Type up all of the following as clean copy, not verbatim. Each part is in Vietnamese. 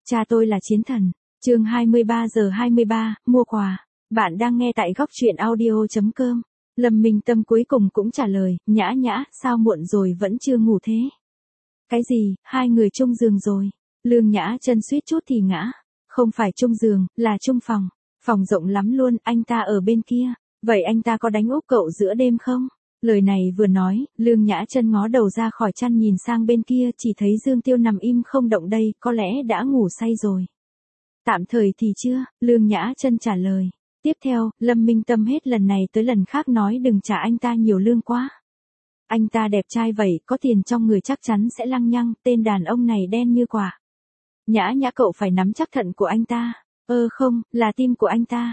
Cha tôi là chiến thần. Chương 23 giờ 23, mua quà. Bạn đang nghe tại góc truyện audio.com. Lâm Minh Tâm cuối cùng cũng trả lời, Nhã Nhã, sao muộn rồi vẫn chưa ngủ thế? Cái gì, hai người chung giường rồi? Lương Nhã chân suýt chút thì ngã. Không phải chung giường, là chung phòng. Phòng rộng lắm luôn, anh ta ở bên kia. Vậy anh ta có đánh úp cậu giữa đêm không? Lời này vừa nói, Lương Nhã chân ngó đầu ra khỏi chăn nhìn sang bên kia, chỉ thấy Dương Tiêu nằm im không động đây, có lẽ đã ngủ say rồi. Tạm thời thì chưa, Lương Nhã chân trả lời. Tiếp theo, Lâm Minh Tâm hết lần này tới lần khác nói đừng trả anh ta nhiều lương quá. Anh ta đẹp trai vậy, có tiền trong người chắc chắn sẽ lăng nhăng, tên đàn ông này đen như quả. Nhã Nhã cậu phải nắm chắc thận của anh ta. Không, là tim của anh ta.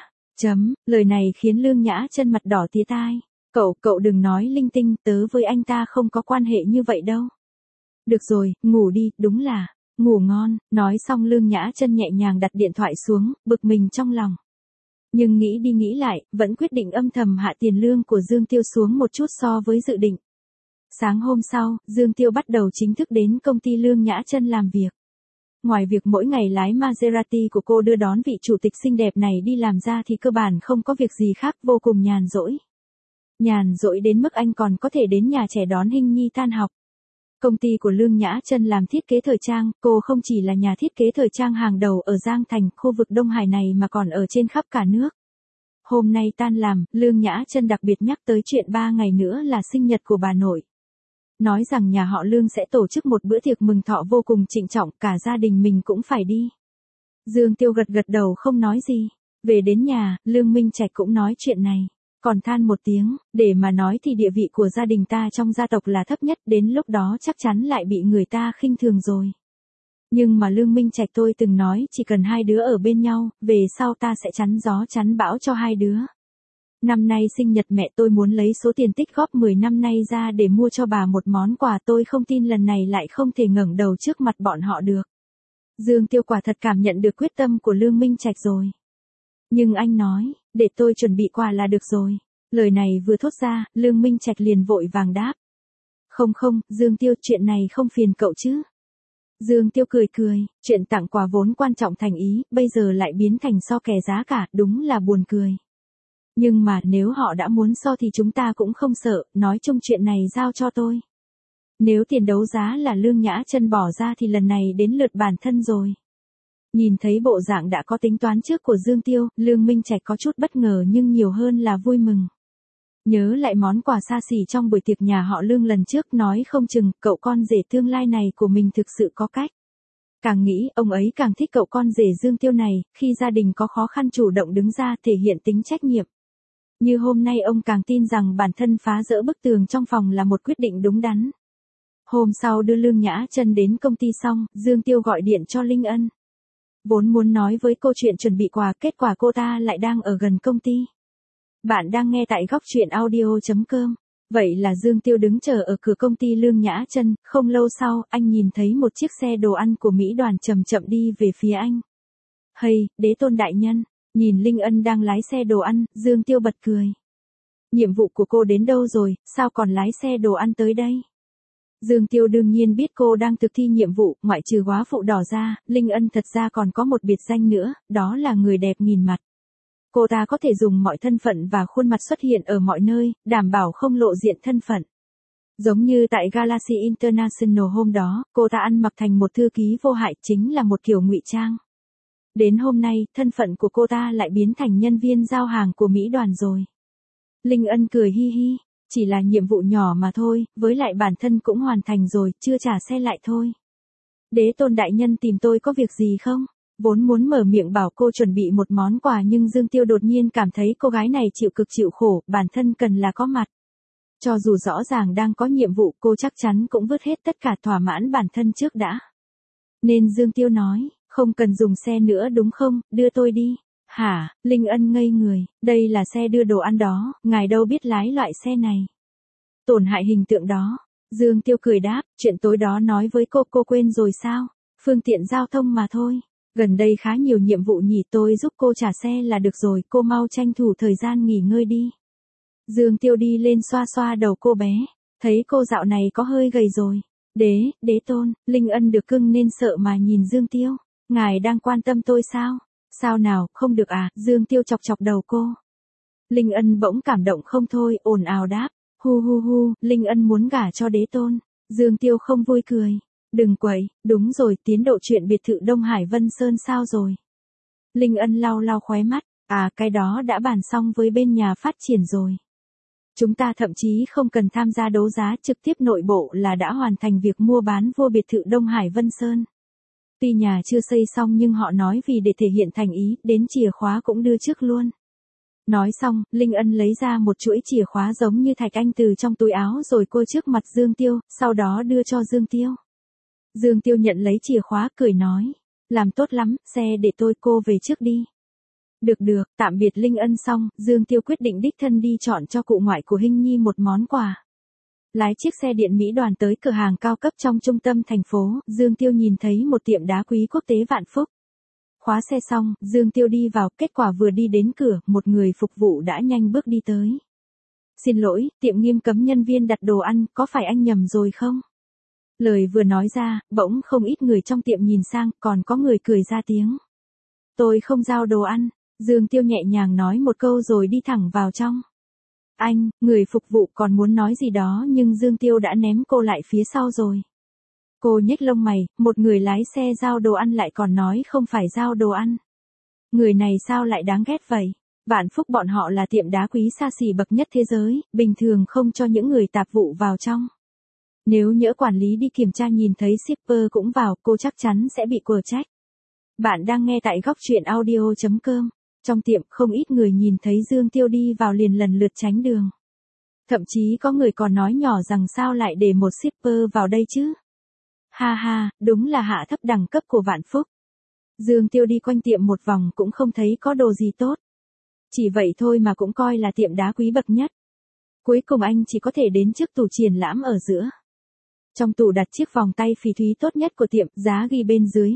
Lời này khiến Lương Nhã chân mặt đỏ tía tai. Cậu đừng nói linh tinh, tớ với anh ta không có quan hệ như vậy đâu. Được rồi, ngủ đi, đúng là, ngủ ngon. Nói xong Lương Nhã chân nhẹ nhàng đặt điện thoại xuống, bực mình trong lòng. Nhưng nghĩ đi nghĩ lại, vẫn quyết định âm thầm hạ tiền lương của Dương Tiêu xuống một chút so với dự định. Sáng hôm sau, Dương Tiêu bắt đầu chính thức đến công ty Lương Nhã chân làm việc. Ngoài việc mỗi ngày lái Maserati của cô đưa đón vị chủ tịch xinh đẹp này đi làm ra thì cơ bản không có việc gì khác, vô cùng nhàn rỗi. Nhàn rỗi đến mức anh còn có thể đến nhà trẻ đón Hinh Nhi tan học. Công ty của Lương Nhã chân làm thiết kế thời trang, cô không chỉ là nhà thiết kế thời trang hàng đầu ở Giang Thành, khu vực Đông Hải này mà còn ở trên khắp cả nước. Hôm nay tan làm, Lương Nhã chân đặc biệt nhắc tới chuyện 3 ngày nữa là sinh nhật của bà nội. Nói rằng nhà họ Lương sẽ tổ chức một bữa tiệc mừng thọ vô cùng trịnh trọng, cả gia đình mình cũng phải đi. Dương Tiêu gật đầu không nói gì. Về đến nhà, Lương Minh Trạch cũng nói chuyện này. Còn than một tiếng, để mà nói thì địa vị của gia đình ta trong gia tộc là thấp nhất, đến lúc đó chắc chắn lại bị người ta khinh thường rồi. Nhưng mà Lương Minh Trạch tôi từng nói chỉ cần hai đứa ở bên nhau, về sau ta sẽ chắn gió chắn bão cho hai đứa. Năm nay sinh nhật mẹ tôi muốn lấy số tiền tích góp 10 năm nay ra để mua cho bà một món quà, tôi không tin lần này lại không thể ngẩng đầu trước mặt bọn họ được. Dương Tiêu quả thật cảm nhận được quyết tâm của Lương Minh Trạch rồi. Nhưng anh nói, để tôi chuẩn bị quà là được rồi. Lời này vừa thốt ra, Lương Minh Trạch liền vội vàng đáp. Không, Dương Tiêu, chuyện này không phiền cậu chứ. Dương Tiêu cười, chuyện tặng quà vốn quan trọng thành ý, bây giờ lại biến thành so kè giá cả, đúng là buồn cười. Nhưng mà nếu họ đã muốn so thì chúng ta cũng không sợ, nói chung chuyện này giao cho tôi. Nếu tiền đấu giá là Lương Nhã chân bỏ ra thì lần này đến lượt bản thân rồi. Nhìn thấy bộ dạng đã có tính toán trước của Dương Tiêu, Lương Minh Trạch có chút bất ngờ nhưng nhiều hơn là vui mừng. Nhớ lại món quà xa xỉ trong buổi tiệc nhà họ Lương lần trước, nói không chừng cậu con rể tương lai này của mình thực sự có cách. Càng nghĩ, ông ấy càng thích cậu con rể Dương Tiêu này, khi gia đình có khó khăn chủ động đứng ra thể hiện tính trách nhiệm. Như hôm nay ông càng tin rằng bản thân phá dỡ bức tường trong phòng là một quyết định đúng đắn. Hôm sau đưa Lương Nhã chân đến công ty xong, Dương Tiêu gọi điện cho Linh Ân. Vốn muốn nói với cô chuyện chuẩn bị quà, kết quả cô ta lại đang ở gần công ty. Bạn đang nghe tại góc truyện audio.com. Vậy là Dương Tiêu đứng chờ ở cửa công ty Lương Nhã chân, không lâu sau, anh nhìn thấy một chiếc xe đồ ăn của Mỹ Đoàn chậm chậm đi về phía anh. Hay, Đế Tôn đại nhân, nhìn Linh Ân đang lái xe đồ ăn, Dương Tiêu bật cười. Nhiệm vụ của cô đến đâu rồi, sao còn lái xe đồ ăn tới đây? Dương Tiêu đương nhiên biết cô đang thực thi nhiệm vụ, ngoại trừ góa phụ đỏ ra, Linh Ân thật ra còn có một biệt danh nữa, đó là người đẹp nghìn mặt. Cô ta có thể dùng mọi thân phận và khuôn mặt xuất hiện ở mọi nơi, đảm bảo không lộ diện thân phận. Giống như tại Galaxy International hôm đó, cô ta ăn mặc thành một thư ký vô hại, chính là một kiểu ngụy trang. Đến hôm nay, thân phận của cô ta lại biến thành nhân viên giao hàng của Mỹ Đoàn rồi. Linh Ân cười hi hi, chỉ là nhiệm vụ nhỏ mà thôi, với lại bản thân cũng hoàn thành rồi, chưa trả xe lại thôi. Đế Tôn đại nhân tìm tôi có việc gì không? Vốn muốn mở miệng bảo cô chuẩn bị một món quà nhưng Dương Tiêu đột nhiên cảm thấy cô gái này chịu cực chịu khổ, bản thân cần là có mặt. Cho dù rõ ràng đang có nhiệm vụ, cô chắc chắn cũng vứt hết tất cả thỏa mãn bản thân trước đã. Nên Dương Tiêu nói, không cần dùng xe nữa đúng không, đưa tôi đi. Hả, Linh Ân ngây người, đây là xe đưa đồ ăn đó, ngài đâu biết lái loại xe này. Tổn hại hình tượng đó. Dương Tiêu cười đáp, chuyện tối đó nói với cô quên rồi sao, phương tiện giao thông mà thôi. Gần đây khá nhiều nhiệm vụ nhỉ, tôi giúp cô trả xe là được rồi, cô mau tranh thủ thời gian nghỉ ngơi đi. Dương Tiêu đi lên xoa xoa đầu cô bé, thấy cô dạo này có hơi gầy rồi. Đế Tôn, Linh Ân được cưng nên sợ mà nhìn Dương Tiêu. Ngài đang quan tâm tôi sao? Sao nào, không được à? Dương Tiêu chọc chọc đầu cô. Linh Ân bỗng cảm động không thôi, ồn ào đáp. Hu hu hu, Linh Ân muốn gả cho đế tôn. Dương Tiêu không vui cười. Đừng quậy, đúng rồi, tiến độ chuyện biệt thự Đông Hải Vân Sơn sao rồi? Linh Ân lau lau khóe mắt. À, cái đó đã bàn xong với bên nhà phát triển rồi. Chúng ta thậm chí không cần tham gia đấu giá, trực tiếp nội bộ là đã hoàn thành việc mua bán vua biệt thự Đông Hải Vân Sơn. Tuy nhà chưa xây xong nhưng họ nói vì để thể hiện thành ý, đến chìa khóa cũng đưa trước luôn. Nói xong, Linh Ân lấy ra một chuỗi chìa khóa giống như thạch anh từ trong túi áo rồi cô trước mặt Dương Tiêu, sau đó đưa cho Dương Tiêu. Dương Tiêu nhận lấy chìa khóa cười nói. Làm tốt lắm, xe để tôi, cô về trước đi. Được được, tạm biệt Linh Ân xong, Dương Tiêu quyết định đích thân đi chọn cho cụ ngoại của Hinh Nhi một món quà. Lái chiếc xe điện Mỹ đoàn tới cửa hàng cao cấp trong trung tâm thành phố, Dương Tiêu nhìn thấy một tiệm đá quý quốc tế Vạn Phúc. Khóa xe xong, Dương Tiêu đi vào, kết quả vừa đi đến cửa, một người phục vụ đã nhanh bước đi tới. Xin lỗi, tiệm nghiêm cấm nhân viên đặt đồ ăn, có phải anh nhầm rồi không? Lời vừa nói ra, bỗng không ít người trong tiệm nhìn sang, còn có người cười ra tiếng. Tôi không giao đồ ăn, Dương Tiêu nhẹ nhàng nói một câu rồi đi thẳng vào trong. Anh, người phục vụ còn muốn nói gì đó nhưng Dương Tiêu đã ném cô lại phía sau rồi. Cô nhếch lông mày, một người lái xe giao đồ ăn lại còn nói không phải giao đồ ăn. Người này sao lại đáng ghét vậy? Vạn Phúc bọn họ là tiệm đá quý xa xỉ bậc nhất thế giới, bình thường không cho những người tạp vụ vào trong. Nếu nhỡ quản lý đi kiểm tra nhìn thấy shipper cũng vào, cô chắc chắn sẽ bị quở trách. Bạn đang nghe tại góc truyện audio.com. Trong tiệm không ít người nhìn thấy Dương Tiêu đi vào liền lần lượt tránh đường. Thậm chí có người còn nói nhỏ rằng sao lại để một shipper vào đây chứ? Ha ha, đúng là hạ thấp đẳng cấp của Vạn Phúc. Dương Tiêu đi quanh tiệm một vòng cũng không thấy có đồ gì tốt. Chỉ vậy thôi mà cũng coi là tiệm đá quý bậc nhất. Cuối cùng anh chỉ có thể đến trước tủ triển lãm ở giữa. Trong tủ đặt chiếc vòng tay phỉ thúy tốt nhất của tiệm, giá ghi bên dưới,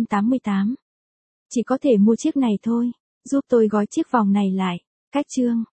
1.888.888. Chỉ có thể mua chiếc này thôi, giúp tôi gói chiếc vòng này lại. Cách chương.